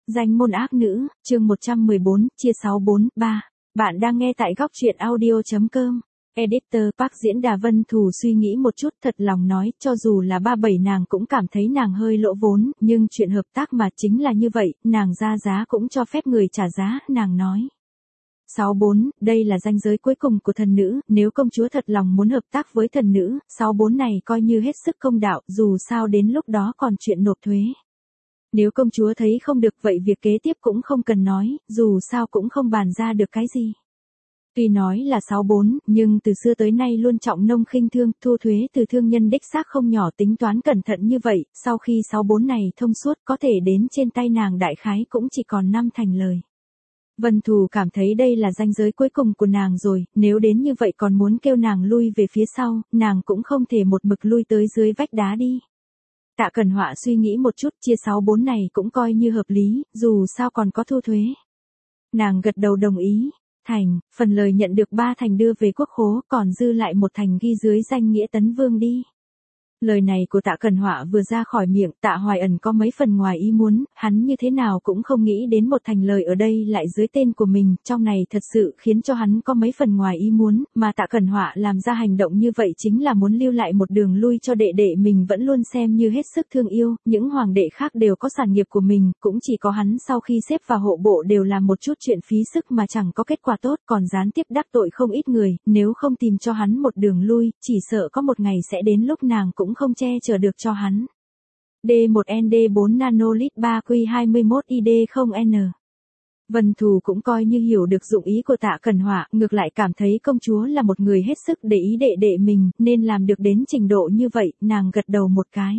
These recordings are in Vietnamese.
Danh môn ác nữ, chương 114, chia 643. Bạn đang nghe tại góc truyện audio.com. Editor Park diễn đà Vân Thù suy nghĩ một chút, thật lòng nói, cho dù là 37 nàng cũng cảm thấy nàng hơi lỗ vốn, nhưng chuyện hợp tác mà chính là như vậy, nàng ra giá cũng cho phép người trả giá, nàng nói. 64, đây là ranh giới cuối cùng của thần nữ, nếu công chúa thật lòng muốn hợp tác với thần nữ, 64 này coi như hết sức công đạo, dù sao đến lúc đó còn chuyện nộp thuế. Nếu công chúa thấy không được vậy việc kế tiếp cũng không cần nói, dù sao cũng không bàn ra được cái gì. Tuy nói là 64, nhưng từ xưa tới nay luôn trọng nông khinh thương, thu thuế từ thương nhân đích xác không nhỏ, tính toán cẩn thận như vậy, sau khi 64 này thông suốt có thể đến trên tay nàng đại khái cũng chỉ còn 5 thành lời. Vân Thù cảm thấy đây là ranh giới cuối cùng của nàng rồi, nếu đến như vậy còn muốn kêu nàng lui về phía sau, nàng cũng không thể một mực lui tới dưới vách đá đi. Tạ Cẩn Họa suy nghĩ một chút, chia 64 này cũng coi như hợp lý, dù sao còn có thu thuế. Nàng gật đầu đồng ý. Thành, phần lời nhận được 3 thành đưa về quốc khố, còn dư lại 1 thành ghi dưới danh nghĩa Tấn Vương đi. Lời này của Tạ Cẩn Họa vừa ra khỏi miệng, Tạ Hoài Ẩn có mấy phần ngoài ý muốn, hắn như thế nào cũng không nghĩ đến 1 thành lời ở đây lại dưới tên của mình, trong này thật sự khiến cho hắn có mấy phần ngoài ý muốn, mà Tạ Cẩn Họa làm ra hành động như vậy chính là muốn lưu lại một đường lui cho đệ đệ mình vẫn luôn xem như hết sức thương yêu, những hoàng đệ khác đều có sản nghiệp của mình, cũng chỉ có hắn sau khi xếp vào hộ bộ đều làm một chút chuyện phí sức mà chẳng có kết quả tốt, còn gián tiếp đắc tội không ít người, nếu không tìm cho hắn một đường lui, chỉ sợ có một ngày sẽ đến lúc nàng cũng không che chở được cho hắn. D1ND4 nanolit 3Q21ID0N. Vân Thù cũng coi như hiểu được dụng ý của Tạ Cẩn Họa, ngược lại cảm thấy công chúa là một người hết sức để ý đệ đệ mình, nên làm được đến trình độ như vậy, nàng gật đầu một cái.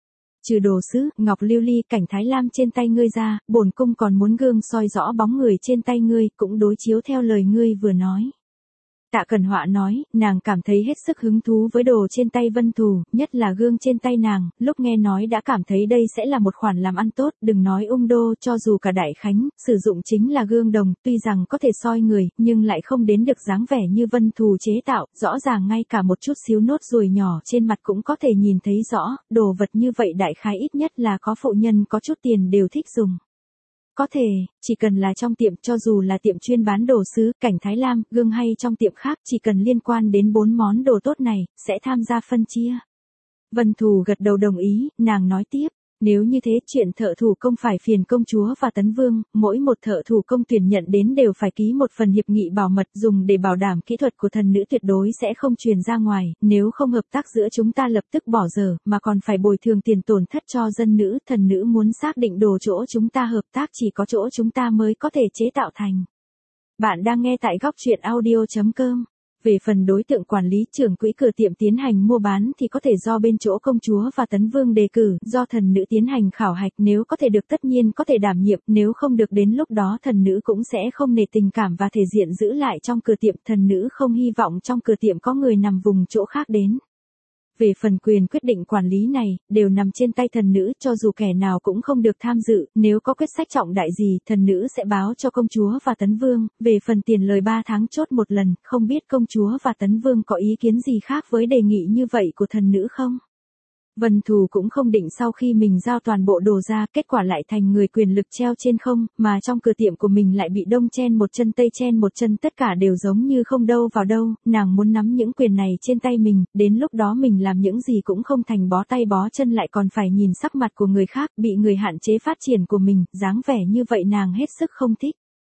Trừ đồ sứ, ngọc lưu ly, cảnh thái lam trên tay ngươi ra, bổn cung còn muốn gương soi rõ bóng người trên tay ngươi, cũng đối chiếu theo lời ngươi vừa nói. Tạ Cẩn Họa nói, nàng cảm thấy hết sức hứng thú với đồ trên tay Vân Thù, nhất là gương trên tay nàng, lúc nghe nói đã cảm thấy đây sẽ là một khoản làm ăn tốt, đừng nói ung đô, cho dù cả Đại Khánh, sử dụng chính là gương đồng, tuy rằng có thể soi người, nhưng lại không đến được dáng vẻ như Vân Thù chế tạo, rõ ràng ngay cả một chút xíu nốt ruồi nhỏ trên mặt cũng có thể nhìn thấy rõ, đồ vật như vậy đại khái ít nhất là có phụ nhân có chút tiền đều thích dùng. Có thể, chỉ cần là trong tiệm, cho dù là tiệm chuyên bán đồ sứ, cảnh thái lam, gương hay trong tiệm khác, chỉ cần liên quan đến 4 món đồ tốt này, sẽ tham gia phân chia. Vân Thù gật đầu đồng ý, nàng nói tiếp, nếu như thế chuyện thợ thủ công phải phiền công chúa và Tấn Vương, mỗi một thợ thủ công tuyển nhận đến đều phải ký một phần hiệp nghị bảo mật dùng để bảo đảm kỹ thuật của thần nữ tuyệt đối sẽ không truyền ra ngoài, nếu không hợp tác giữa chúng ta lập tức bỏ dở, mà còn phải bồi thường tiền tổn thất cho dân nữ, thần nữ muốn xác định đồ chỗ chúng ta hợp tác chỉ có chỗ chúng ta mới có thể chế tạo thành. Bạn đang nghe tại góc truyện audio.com. Về phần đối tượng quản lý trưởng quỹ cửa tiệm tiến hành mua bán thì có thể do bên chỗ công chúa và Tấn Vương đề cử, do thần nữ tiến hành khảo hạch, nếu có thể được tất nhiên có thể đảm nhiệm, nếu không được đến lúc đó thần nữ cũng sẽ không nể tình cảm và thể diện giữ lại trong cửa tiệm, thần nữ không hy vọng trong cửa tiệm có người nằm vùng chỗ khác đến. Về phần quyền quyết định quản lý này, đều nằm trên tay thần nữ, cho dù kẻ nào cũng không được tham dự, nếu có quyết sách trọng đại gì, thần nữ sẽ báo cho công chúa và Tấn Vương, về phần tiền lời 3 tháng chốt một lần, không biết công chúa và Tấn Vương có ý kiến gì khác với đề nghị như vậy của thần nữ không? Vân Thù cũng không định sau khi mình giao toàn bộ đồ ra, kết quả lại thành người quyền lực treo trên không, mà trong cửa tiệm của mình lại bị đông chen một chân tây chen một chân, tất cả đều giống như không đâu vào đâu, nàng muốn nắm những quyền này trên tay mình, đến lúc đó mình làm những gì cũng không thành bó tay bó chân lại còn phải nhìn sắc mặt của người khác, bị người hạn chế phát triển của mình, dáng vẻ như vậy nàng hết sức không thích.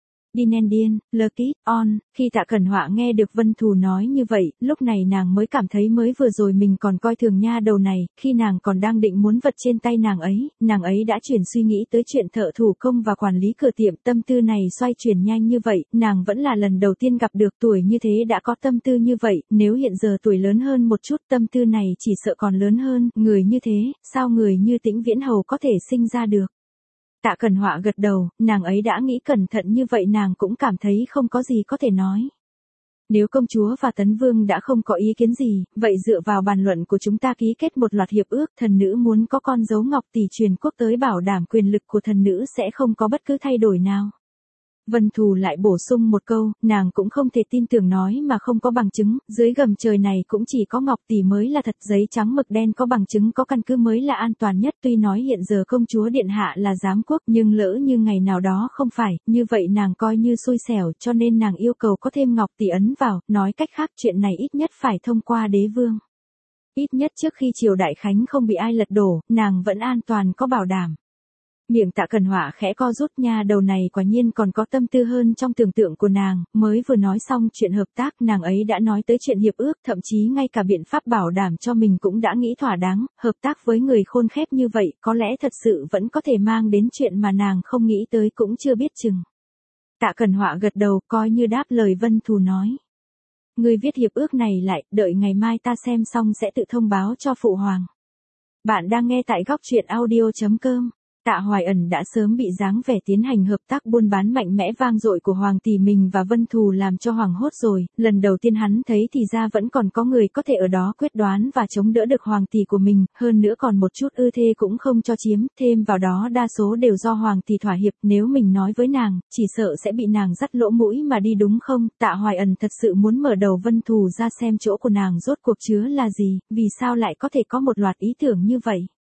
Điên, Lucky, on, khi Tạ Cẩn Họa nghe được Vân Thù nói như vậy, lúc này nàng mới cảm thấy mới vừa rồi mình còn coi thường nha đầu này, khi nàng còn đang định muốn vật trên tay nàng ấy đã chuyển suy nghĩ tới chuyện thợ thủ công và quản lý cửa tiệm, tâm tư này xoay chuyển nhanh như vậy, nàng vẫn là lần đầu tiên gặp được tuổi như thế đã có tâm tư như vậy, nếu hiện giờ tuổi lớn hơn một chút tâm tư này chỉ sợ còn lớn hơn, người như thế, sao người như Tĩnh Viễn Hầu có thể sinh ra được. Tạ Cẩn Họa gật đầu, nàng ấy đã nghĩ cẩn thận như vậy nàng cũng cảm thấy không có gì có thể nói. Nếu công chúa và Tấn Vương đã không có ý kiến gì, vậy dựa vào bàn luận của chúng ta ký kết một loạt hiệp ước, thần nữ muốn có con dấu ngọc tỷ truyền quốc tới bảo đảm quyền lực của thần nữ sẽ không có bất cứ thay đổi nào. Vân Thù lại bổ sung một câu, nàng cũng không thể tin tưởng nói mà không có bằng chứng, dưới gầm trời này cũng chỉ có Ngọc tỷ mới là thật, giấy trắng mực đen có bằng chứng có căn cứ mới là an toàn nhất. Tuy nói hiện giờ công chúa điện hạ là giám quốc, nhưng lỡ như ngày nào đó không phải, như vậy nàng coi như xui xẻo, cho nên nàng yêu cầu có thêm Ngọc tỷ ấn vào, nói cách khác chuyện này ít nhất phải thông qua đế vương. Ít nhất trước khi triều đại khánh không bị ai lật đổ, nàng vẫn an toàn có bảo đảm. Miệng Tạ Cẩn Họa khẽ co rút, nha đầu này quả nhiên còn có tâm tư hơn trong tưởng tượng của nàng, mới vừa nói xong chuyện hợp tác nàng ấy đã nói tới chuyện hiệp ước, thậm chí ngay cả biện pháp bảo đảm cho mình cũng đã nghĩ thỏa đáng, hợp tác với người khôn khép như vậy có lẽ thật sự vẫn có thể mang đến chuyện mà nàng không nghĩ tới cũng chưa biết chừng. Tạ Cẩn Họa gật đầu coi như đáp lời Vân Thù nói. Ngươi viết hiệp ước này lại, đợi ngày mai ta xem xong sẽ tự thông báo cho phụ hoàng. Bạn đang nghe tại góc truyện audio.com. Tạ Hoài Ẩn đã sớm bị dáng vẻ tiến hành hợp tác buôn bán mạnh mẽ vang dội của Hoàng tỷ mình và Vân Thù làm cho hoảng hốt rồi, lần đầu tiên hắn thấy thì ra vẫn còn có người có thể ở đó quyết đoán và chống đỡ được Hoàng tỷ của mình, hơn nữa còn một chút ưu thế cũng không cho chiếm, thêm vào đó đa số đều do Hoàng tỷ thỏa hiệp, nếu mình nói với nàng, chỉ sợ sẽ bị nàng dắt lỗ mũi mà đi đúng không? Tạ Hoài Ẩn thật sự muốn mở đầu Vân Thù ra xem chỗ của nàng rốt cuộc chứa là gì, vì sao lại có thể có một loạt ý tưởng như vậy.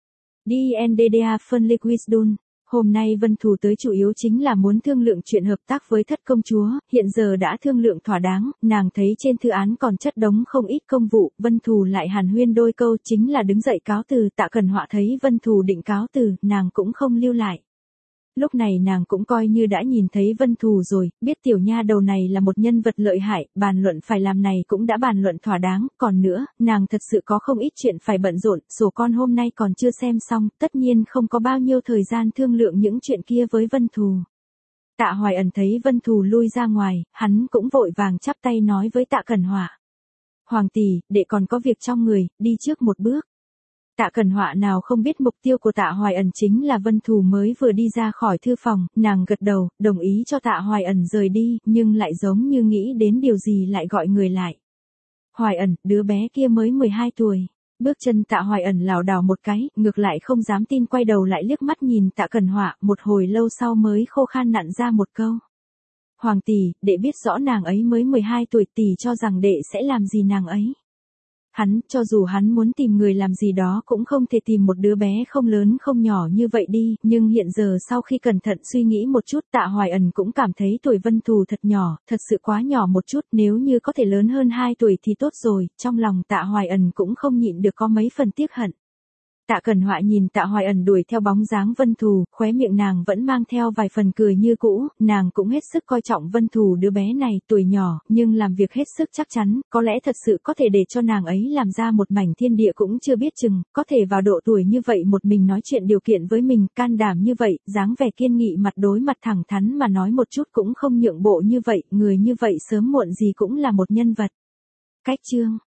DNDDA Phân Liquidun. Hôm nay Vân Thù tới chủ yếu chính là muốn thương lượng chuyện hợp tác với thất công chúa, hiện giờ đã thương lượng thỏa đáng, nàng thấy trên thư án còn chất đống không ít công vụ, Vân Thù lại hàn huyên đôi câu chính là đứng dậy cáo từ. Tạ Cẩn Họa thấy Vân Thù định cáo từ, nàng cũng không lưu lại. Lúc này nàng cũng coi như đã nhìn thấy Vân Thù rồi, biết tiểu nha đầu này là một nhân vật lợi hại, bàn luận phải làm này cũng đã bàn luận thỏa đáng, còn nữa, nàng thật sự có không ít chuyện phải bận rộn, sổ con hôm nay còn chưa xem xong, tất nhiên không có bao nhiêu thời gian thương lượng những chuyện kia với Vân Thù. Tạ Hoài Ẩn thấy Vân Thù lui ra ngoài, hắn cũng vội vàng chắp tay nói với Tạ Cẩn Họa. Hoàng tỷ, đệ còn có việc trong người, đi trước một bước. Tạ Cẩn Họa nào không biết mục tiêu của Tạ Hoài Ẩn chính là Vân Thù mới vừa đi ra khỏi thư phòng, nàng gật đầu, đồng ý cho Tạ Hoài Ẩn rời đi, nhưng lại giống như nghĩ đến điều gì lại gọi người lại. Hoài Ẩn, đứa bé kia mới 12 tuổi. Bước chân Tạ Hoài Ẩn lảo đảo một cái, ngược lại không dám tin quay đầu lại liếc mắt nhìn Tạ Cẩn Họa, một hồi lâu sau mới khô khan nặn ra một câu. Hoàng tỷ, đệ biết rõ nàng ấy mới 12 tuổi, tỷ cho rằng đệ sẽ làm gì nàng ấy. Hắn, cho dù hắn muốn tìm người làm gì đó cũng không thể tìm một đứa bé không lớn không nhỏ như vậy đi, nhưng hiện giờ sau khi cẩn thận suy nghĩ một chút Tạ Hoài Ẩn cũng cảm thấy tuổi Vân Thù thật nhỏ, thật sự quá nhỏ một chút, nếu như có thể lớn hơn 2 tuổi thì tốt rồi, trong lòng Tạ Hoài Ẩn cũng không nhịn được có mấy phần tiếc hận. Tạ Cẩn Họa nhìn Tạ Hoài Ẩn đuổi theo bóng dáng Vân Thù, khóe miệng nàng vẫn mang theo vài phần cười như cũ, nàng cũng hết sức coi trọng Vân Thù đứa bé này, tuổi nhỏ, nhưng làm việc hết sức chắc chắn, có lẽ thật sự có thể để cho nàng ấy làm ra một mảnh thiên địa cũng chưa biết chừng, có thể vào độ tuổi như vậy một mình nói chuyện điều kiện với mình, can đảm như vậy, dáng vẻ kiên nghị mặt đối mặt thẳng thắn mà nói một chút cũng không nhượng bộ như vậy, người như vậy sớm muộn gì cũng là một nhân vật. Cách chương